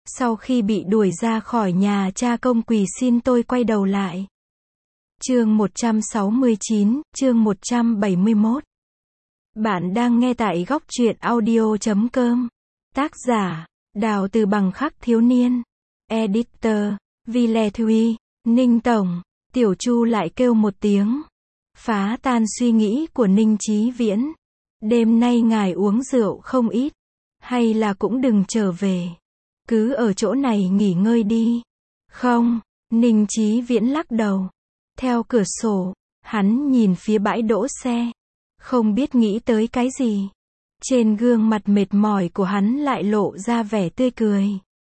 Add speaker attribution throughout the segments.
Speaker 1: Sau khi bị đuổi ra khỏi nhà, cha công quỳ xin tôi quay đầu lại. Chương 169, chương 171. Bạn đang nghe tại góc truyện audio.com. Tác giả, Đào Từ Bằng Khắc Thiếu Niên. Editor, Vi Lê Thuy, Ninh Tổng. Tiểu Chu lại kêu một tiếng, phá tan suy nghĩ của Ninh Chí Viễn. Đêm nay ngài uống rượu không ít, hay là cũng đừng trở về, cứ ở chỗ này nghỉ ngơi đi. Không, Ninh Chí Viễn lắc đầu. Theo cửa sổ, hắn nhìn phía bãi đỗ xe, không biết nghĩ tới cái gì. Trên gương mặt mệt mỏi của hắn lại lộ ra vẻ tươi cười.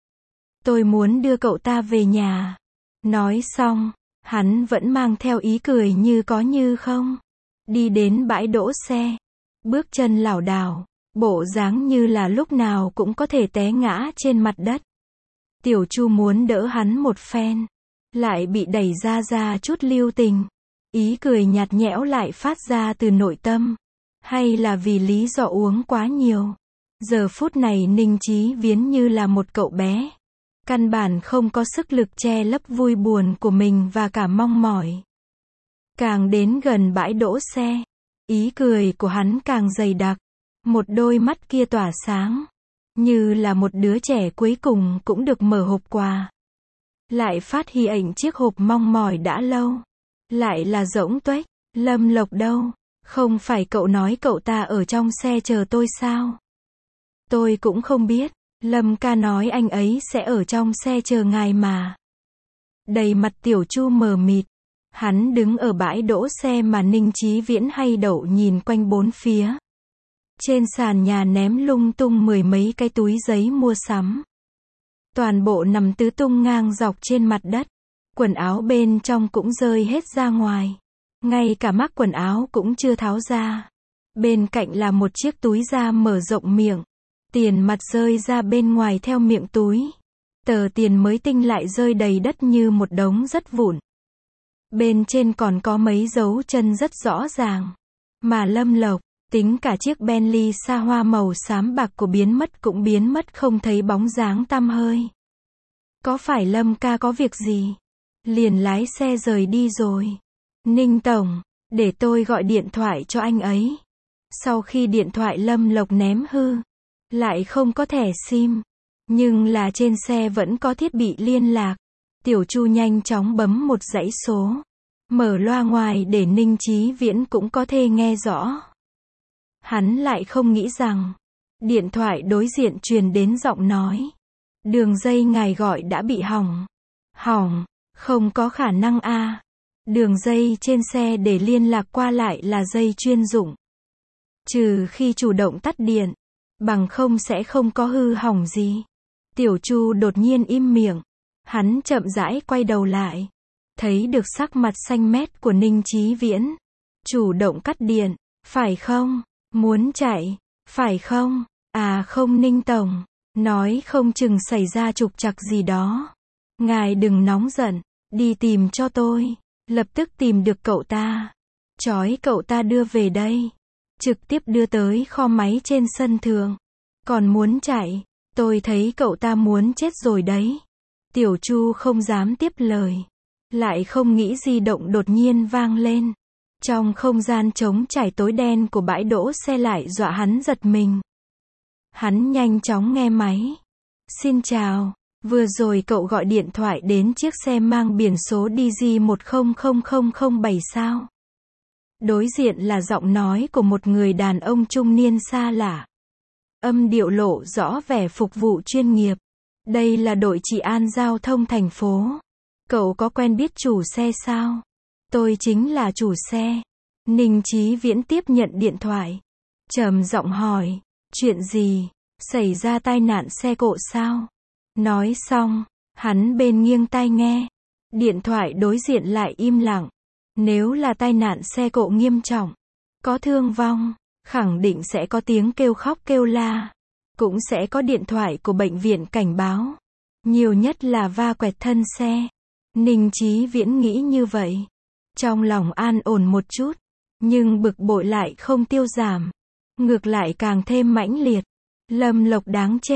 Speaker 1: Tôi muốn đưa cậu ta về nhà. Nói xong, hắn vẫn mang theo ý cười như có như không. Đi đến bãi đỗ xe, bước chân lảo đảo, bộ dáng như là lúc nào cũng có thể té ngã trên mặt đất. Tiểu Chu muốn đỡ hắn một phen, lại bị đẩy ra chút lưu tình. Ý cười nhạt nhẽo lại phát ra từ nội tâm. Hay là vì lý do uống quá nhiều. Giờ phút này Ninh Chí Viễn như là một cậu bé, căn bản không có sức lực che lấp vui buồn của mình và cả mong mỏi. Càng đến gần bãi đỗ xe, ý cười của hắn càng dày đặc. Một đôi mắt kia tỏa sáng, như là một đứa trẻ cuối cùng cũng được mở hộp quà. Lại phát hi ảnh chiếc hộp mong mỏi đã lâu. Lại là rỗng tuếch. Lâm Lộc đâu? Không phải cậu nói cậu ta ở trong xe chờ tôi sao? Tôi cũng không biết. Lâm ca nói anh ấy sẽ ở trong xe chờ ngài mà. Đầy mặt Tiểu Chu mờ mịt. Hắn đứng ở bãi đỗ xe mà Ninh Chí Viễn hay đậu, nhìn quanh bốn phía. Trên sàn nhà ném lung tung mười mấy cái túi giấy mua sắm. Toàn bộ nằm tứ tung ngang dọc trên mặt đất. Quần áo bên trong cũng rơi hết ra ngoài. Ngay cả mác quần áo cũng chưa tháo ra. Bên cạnh là một chiếc túi da mở rộng miệng. Tiền mặt rơi ra bên ngoài theo miệng túi. Tờ tiền mới tinh lại rơi đầy đất như một đống rất vụn. Bên trên còn có mấy dấu chân rất rõ ràng. Mà Lâm Lộc, tính cả chiếc Bentley xa hoa màu xám bạc của biến mất cũng biến mất không thấy bóng dáng tăm hơi. Có phải Lâm ca có việc gì? Liền lái xe rời đi rồi. Ninh Tổng, để tôi gọi điện thoại cho anh ấy. Sau khi điện thoại Lâm Lộc ném hư, lại không có thẻ SIM, nhưng là trên xe vẫn có thiết bị liên lạc. Tiểu Chu nhanh chóng bấm một dãy số, mở loa ngoài để Ninh Chí Viễn cũng có thể nghe rõ. Hắn lại không nghĩ rằng, điện thoại đối diện truyền đến giọng nói. Đường dây ngài gọi đã bị hỏng. Hỏng, không có khả năng a. Đường dây trên xe để liên lạc qua lại là dây chuyên dụng. Trừ khi chủ động tắt điện, bằng không sẽ không có hư hỏng gì. Tiểu Chu đột nhiên im miệng. Hắn chậm rãi quay đầu lại. Thấy được sắc mặt xanh mét của Ninh Chí Viễn. Chủ động cắt điện, phải không? Muốn chạy, phải không? À không Ninh Tổng, nói không chừng xảy ra trục trặc gì đó. Ngài đừng nóng giận, đi tìm cho tôi. Lập tức tìm được cậu ta. Trói cậu ta đưa về đây. Trực tiếp đưa tới kho máy trên sân thượng. Còn muốn chạy, tôi thấy cậu ta muốn chết rồi đấy. Tiểu Chu không dám tiếp lời. Lại không nghĩ di động đột nhiên vang lên. Trong không gian trống trải tối đen của bãi đỗ xe lại dọa hắn giật mình. Hắn nhanh chóng nghe máy. Xin chào, vừa rồi cậu gọi điện thoại đến chiếc xe mang biển số DG100007 sao? Đối diện là giọng nói của một người đàn ông trung niên xa lạ. Âm điệu lộ rõ vẻ phục vụ chuyên nghiệp. Đây là đội trị an giao thông thành phố. Cậu có quen biết chủ xe sao? Tôi chính là chủ xe. Ninh Chí Viễn tiếp nhận điện thoại. Trầm giọng hỏi. Chuyện gì? Xảy ra tai nạn xe cộ sao? Nói xong, hắn bên nghiêng tai nghe. Điện thoại đối diện lại im lặng. Nếu là tai nạn xe cộ nghiêm trọng, có thương vong, khẳng định sẽ có tiếng kêu khóc kêu la. Cũng sẽ có điện thoại của bệnh viện cảnh báo. Nhiều nhất là va quẹt thân xe. Ninh Chí Viễn nghĩ như vậy. Trong lòng an ổn một chút. Nhưng bực bội lại không tiêu giảm. Ngược lại càng thêm mãnh liệt. Lâm Lộc đáng chết.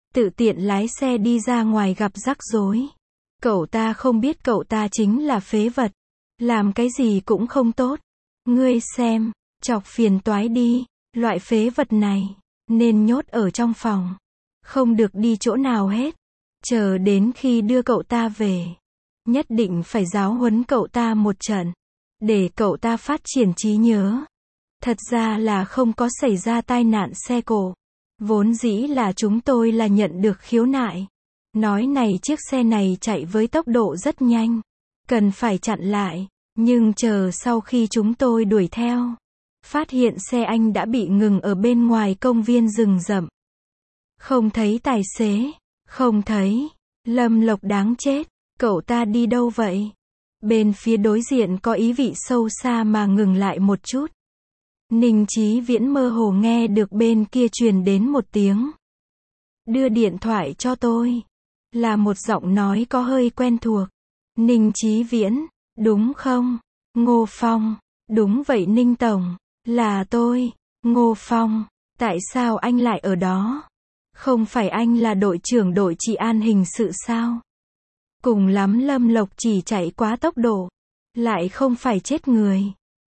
Speaker 1: tự tiện lái xe đi ra ngoài gặp rắc rối. Cậu ta không biết cậu ta chính là phế vật. Làm cái gì cũng không tốt. Ngươi xem, chọc phiền toái đi, loại phế vật này, nên nhốt ở trong phòng. Không được đi chỗ nào hết. Chờ đến khi đưa cậu ta về. Nhất định phải giáo huấn cậu ta một trận. Để cậu ta phát triển trí nhớ. Thật ra là không có xảy ra tai nạn xe cộ. Vốn dĩ là chúng tôi là nhận được khiếu nại. Nói này chiếc xe này chạy với tốc độ rất nhanh. Cần phải chặn lại. Nhưng chờ sau khi chúng tôi đuổi theo. Phát hiện xe anh đã bị ngừng ở bên ngoài công viên rừng rậm. Không thấy tài xế. Không thấy. Lâm Lộc đáng chết. Cậu ta đi đâu vậy? Bên phía đối diện có ý vị sâu xa mà ngừng lại một chút. Ninh Chí Viễn mơ hồ nghe được bên kia truyền đến một tiếng. Đưa điện thoại cho tôi. Là một giọng nói có hơi quen thuộc. Ninh Chí Viễn, đúng không? Ngô Phong, đúng vậy Ninh Tổng, là tôi, Ngô Phong, tại sao anh lại ở đó? Không phải anh là đội trưởng đội trị an hình sự sao? Cùng lắm Lâm Lộc chỉ chạy quá tốc độ, lại không phải chết người.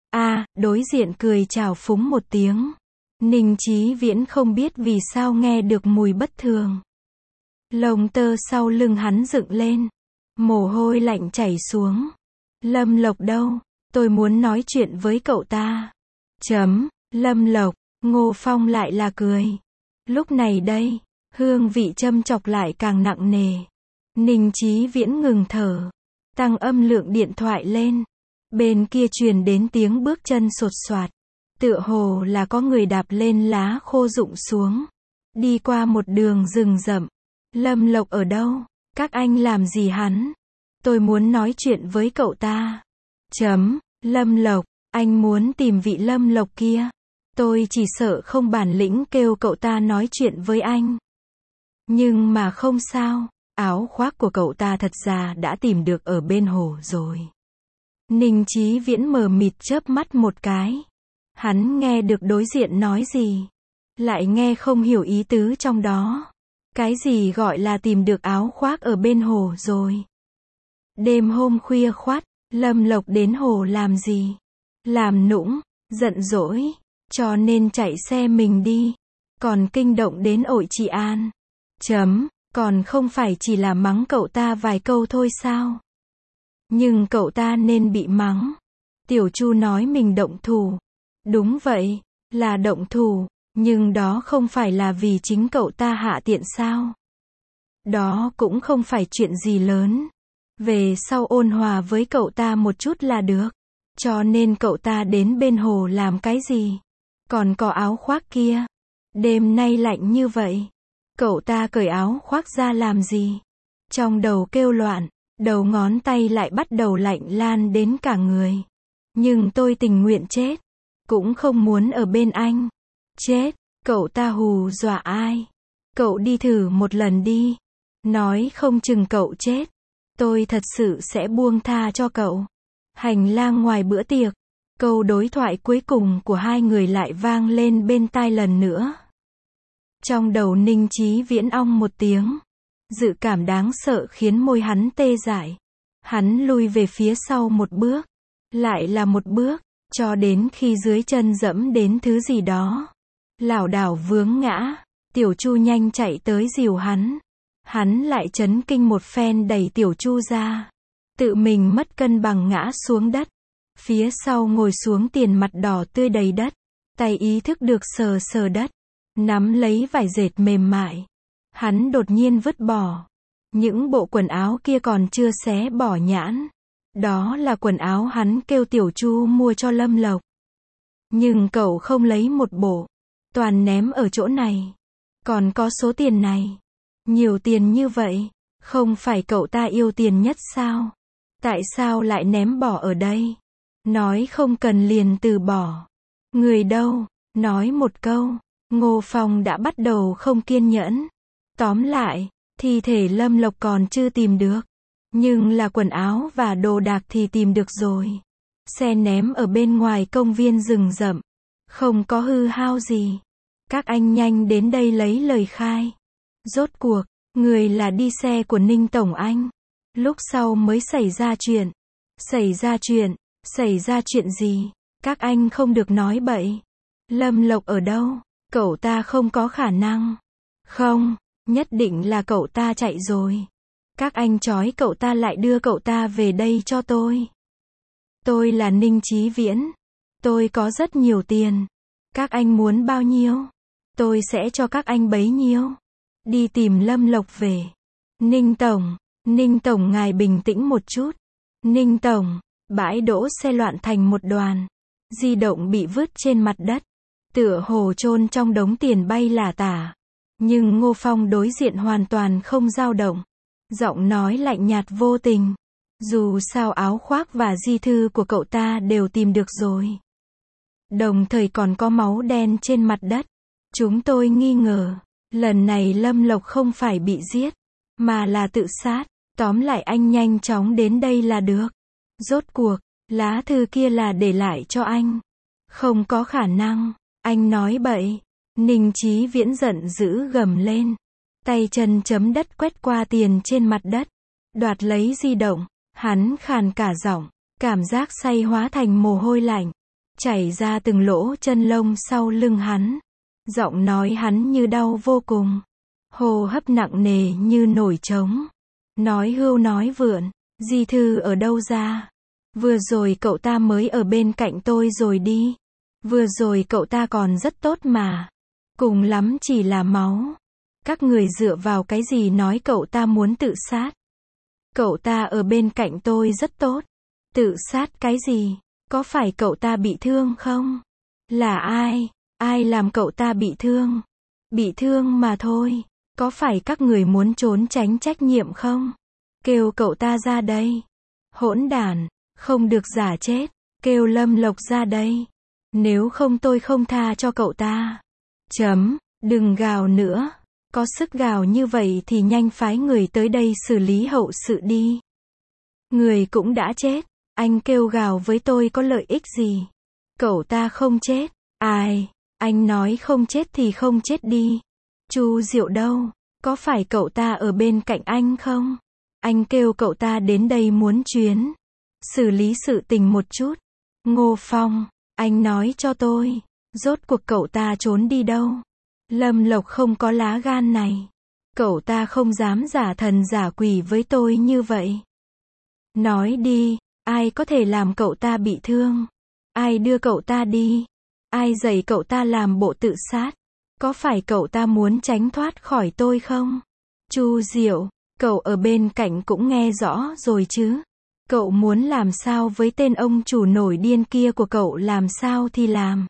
Speaker 1: Đối diện cười chào phúng một tiếng. Ninh Chí Viễn không biết vì sao nghe được mùi bất thường. Lông tơ sau lưng hắn dựng lên. Mồ hôi lạnh chảy xuống. Lâm Lộc đâu? Tôi muốn nói chuyện với cậu ta. Lâm Lộc, Ngô Phong lại là cười. Lúc này đây, hương vị châm chọc lại càng nặng nề. Ninh Chí Viễn ngừng thở. Tăng âm lượng điện thoại lên. Bên kia truyền đến tiếng bước chân sột soạt. Tựa hồ là có người đạp lên lá khô rụng xuống. Đi qua một đường rừng rậm. Lâm Lộc ở đâu? Các anh làm gì hắn? Tôi muốn nói chuyện với cậu ta. Lâm Lộc, anh muốn tìm vị Lâm Lộc kia. Tôi chỉ sợ không bản lĩnh kêu cậu ta nói chuyện với anh. Nhưng mà không sao, áo khoác của cậu ta thật ra đã tìm được ở bên hồ rồi. Ninh Chí Viễn mờ mịt chớp mắt một cái. Hắn nghe được đối diện nói gì, lại nghe không hiểu ý tứ trong đó. Cái gì gọi là tìm được áo khoác ở bên hồ rồi? Đêm hôm khuya khoắt, Lâm Lộc đến hồ làm gì? Làm nũng, giận dỗi, cho nên chạy xe mình đi. Còn kinh động đến ội trị an. Còn không phải chỉ là mắng cậu ta vài câu thôi sao? Nhưng cậu ta nên bị mắng. Tiểu Chu nói mình động thủ. Đúng vậy, là động thủ, nhưng đó không phải là vì chính cậu ta hạ tiện sao? Đó cũng không phải chuyện gì lớn. Về sau ôn hòa với cậu ta một chút là được. Cho nên cậu ta đến bên hồ làm cái gì? Còn có áo khoác kia. Đêm nay lạnh như vậy. Cậu ta cởi áo khoác ra làm gì? Trong đầu kêu loạn, đầu ngón tay lại bắt đầu lạnh lan đến cả người. Nhưng tôi tình nguyện chết. Cũng không muốn ở bên anh. Chết, cậu ta hù dọa ai? Cậu đi thử một lần đi. Nói không chừng cậu chết. Tôi thật sự sẽ buông tha cho cậu. Hành lang ngoài bữa tiệc. Câu đối thoại cuối cùng của hai người lại vang lên bên tai lần nữa. Trong đầu Ninh Chí Viễn ong một tiếng. Dự cảm đáng sợ khiến môi hắn tê dại. Hắn lui về phía sau một bước. Lại là một bước. Cho đến khi dưới chân dẫm đến thứ gì đó. Lảo đảo vướng ngã. Tiểu Chu nhanh chạy tới dìu hắn. Hắn lại chấn kinh một phen đẩy Tiểu Chu ra. Tự mình mất cân bằng ngã xuống đất. Phía sau ngồi xuống tiền mặt đỏ tươi đầy đất. Tay ý thức được sờ sờ đất. Nắm lấy vải dệt mềm mại. Hắn đột nhiên vứt bỏ. Những bộ quần áo kia còn chưa xé bỏ nhãn. Đó là quần áo hắn kêu Tiểu Chu mua cho Lâm Lộc. Nhưng cậu không lấy một bộ. Toàn ném ở chỗ này. Còn có số tiền này. Nhiều tiền như vậy. Không phải cậu ta yêu tiền nhất sao? Tại sao lại ném bỏ ở đây? Nói không cần liền từ bỏ. Người đâu? Nói một câu. Ngô Phong đã bắt đầu không kiên nhẫn. Tóm lại, thi thể Lâm Lộc còn chưa tìm được. Nhưng là quần áo và đồ đạc thì tìm được rồi. Xe ném ở bên ngoài công viên rừng rậm. Không có hư hao gì. Các anh nhanh đến đây lấy lời khai. Rốt cuộc, người là đi xe của Ninh Tổng Anh. Lúc sau mới xảy ra chuyện. Xảy ra chuyện? Xảy ra chuyện gì? Các anh không được nói bậy. Lâm Lộc ở đâu? Cậu ta không có khả năng. Không, nhất định là cậu ta chạy rồi. Các anh trói cậu ta lại đưa cậu ta về đây cho tôi. Tôi là Ninh Chí Viễn. Tôi có rất nhiều tiền. Các anh muốn bao nhiêu? Tôi sẽ cho các anh bấy nhiêu. Đi tìm Lâm Lộc về. Ninh Tổng ngài bình tĩnh một chút. Ninh Tổng, bãi đỗ xe loạn thành một đoàn. Di động bị vứt trên mặt đất. Tựa hồ chôn trong đống tiền bay lả tả. Nhưng Ngô Phong đối diện hoàn toàn không dao động. Giọng nói lạnh nhạt vô tình. Dù sao áo khoác và di thư của cậu ta đều tìm được rồi. Đồng thời còn có máu đen trên mặt đất. Chúng tôi nghi ngờ, lần này Lâm Lộc không phải bị giết, mà là tự sát. Tóm lại anh nhanh chóng đến đây là được. Rốt cuộc, lá thư kia là để lại cho anh. Không có khả năng, anh nói bậy. Ninh Chí Viễn giận dữ gầm lên. Tay chân chấm đất quét qua tiền trên mặt đất. Đoạt lấy di động, hắn khàn cả giọng, cảm giác say hóa thành mồ hôi lạnh. Chảy ra từng lỗ chân lông sau lưng hắn. Giọng nói hắn như đau vô cùng. Hô hấp nặng nề như nổi trống. Nói hưu nói vượn, di thư ở đâu ra? Vừa rồi cậu ta mới ở bên cạnh tôi rồi đi. Vừa rồi cậu ta còn rất tốt mà. Cùng lắm chỉ là máu. Các người dựa vào cái gì nói cậu ta muốn tự sát? Cậu ta ở bên cạnh tôi rất tốt. Tự sát cái gì? Có phải cậu ta bị thương không? Là ai? Ai làm cậu ta bị thương? Bị thương mà thôi. Có phải các người muốn trốn tránh trách nhiệm không? Kêu cậu ta ra đây. Hỗn đản, không được giả chết. Kêu Lâm Lộc ra đây. Nếu không tôi không tha cho cậu ta. Đừng gào nữa. Có sức gào như vậy thì nhanh phái người tới đây xử lý hậu sự đi. Người cũng đã chết. Anh kêu gào với tôi có lợi ích gì? Cậu ta không chết. Ai? Anh nói không chết thì không chết đi. Chu Diệu đâu? Có phải cậu ta ở bên cạnh anh không? Anh kêu cậu ta đến đây muốn chuyến. Xử lý sự tình một chút. Ngô Phong, anh nói cho tôi. Rốt cuộc cậu ta trốn đi đâu? Lâm Lộc không có lá gan này. Cậu ta không dám giả thần giả quỷ với tôi như vậy. Nói đi, ai có thể làm cậu ta bị thương? Ai đưa cậu ta đi? Ai dạy cậu ta làm bộ tự sát? Có phải cậu ta muốn tránh thoát khỏi tôi không? Chu Diệu, cậu ở bên cạnh cũng nghe rõ rồi chứ? Cậu muốn làm sao với tên ông chủ nổi điên kia của cậu làm sao thì làm.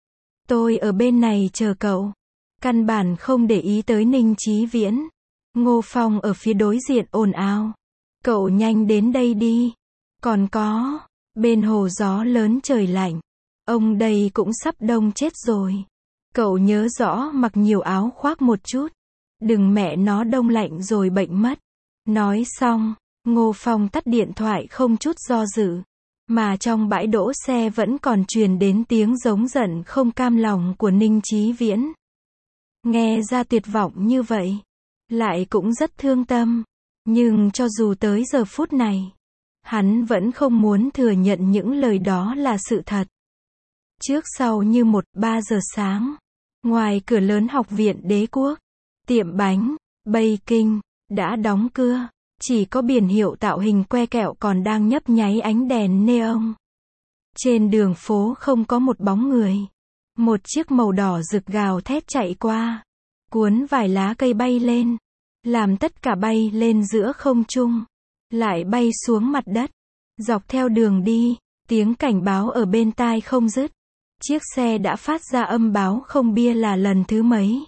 Speaker 1: Tôi ở bên này chờ cậu. Căn bản không để ý tới Ninh Chí Viễn. Ngô Phong ở phía đối diện ồn ào. Cậu nhanh đến đây đi. Còn có, bên hồ gió lớn trời lạnh. Ông đây cũng sắp đông chết rồi. Cậu nhớ rõ mặc nhiều áo khoác một chút. Đừng mẹ nó đông lạnh rồi bệnh mất. Nói xong, Ngô Phong tắt điện thoại không chút do dự. Mà trong bãi đỗ xe vẫn còn truyền đến tiếng giống giận không cam lòng của Ninh Chí Viễn. Nghe ra tuyệt vọng như vậy. Lại cũng rất thương tâm. Nhưng cho dù tới giờ phút này, hắn vẫn không muốn thừa nhận những lời đó là sự thật. Trước sau như 1-3 giờ sáng. Ngoài cửa lớn học viện Đế Quốc, tiệm bánh, Baking, đã đóng cửa. Chỉ có biển hiệu tạo hình que kẹo còn đang nhấp nháy ánh đèn neon. Trên đường phố không có một bóng người. Một chiếc màu đỏ rực gào thét chạy qua. Cuốn vài lá cây bay lên. Làm tất cả bay lên giữa không trung. Lại bay xuống mặt đất. Dọc theo đường đi, tiếng cảnh báo ở bên tai không dứt. Chiếc xe đã phát ra âm báo không bia là lần thứ mấy.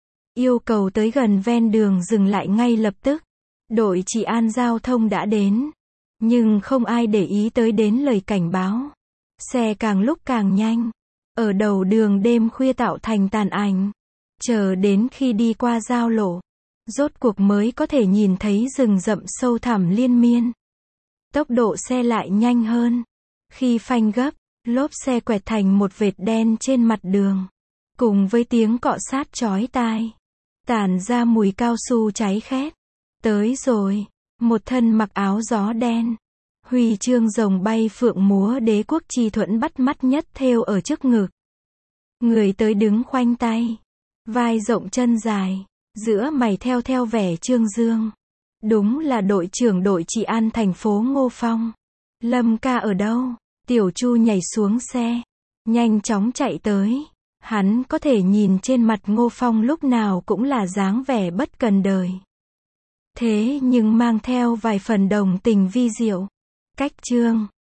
Speaker 1: Yêu cầu tới gần ven đường dừng lại ngay lập tức. Đội trị an giao thông đã đến. Nhưng không ai để ý tới đến lời cảnh báo. Xe càng lúc càng nhanh. Ở đầu đường đêm khuya tạo thành tàn ảnh. Chờ đến khi đi qua giao lộ. Rốt cuộc mới có thể nhìn thấy rừng rậm sâu thẳm liên miên. Tốc độ xe lại nhanh hơn. Khi phanh gấp, lốp xe quẹt thành một vệt đen trên mặt đường. Cùng với tiếng cọ sát chói tai. tản ra mùi cao su cháy khét. Tới rồi, một thân mặc áo gió đen, huy chương rồng bay phượng múa đế quốc chi thuẫn bắt mắt nhất thêu ở trước ngực. Người tới đứng khoanh tay, vai rộng chân dài, giữa mày theo vẻ trương dương. Đúng là đội trưởng đội trị an thành phố Ngô Phong. Lâm ca ở đâu? Tiểu Chu nhảy xuống xe, nhanh chóng chạy tới. Hắn có thể nhìn trên mặt Ngô Phong lúc nào cũng là dáng vẻ bất cần đời. Thế nhưng mang theo vài phần đồng tình vi diệu. Cách Trương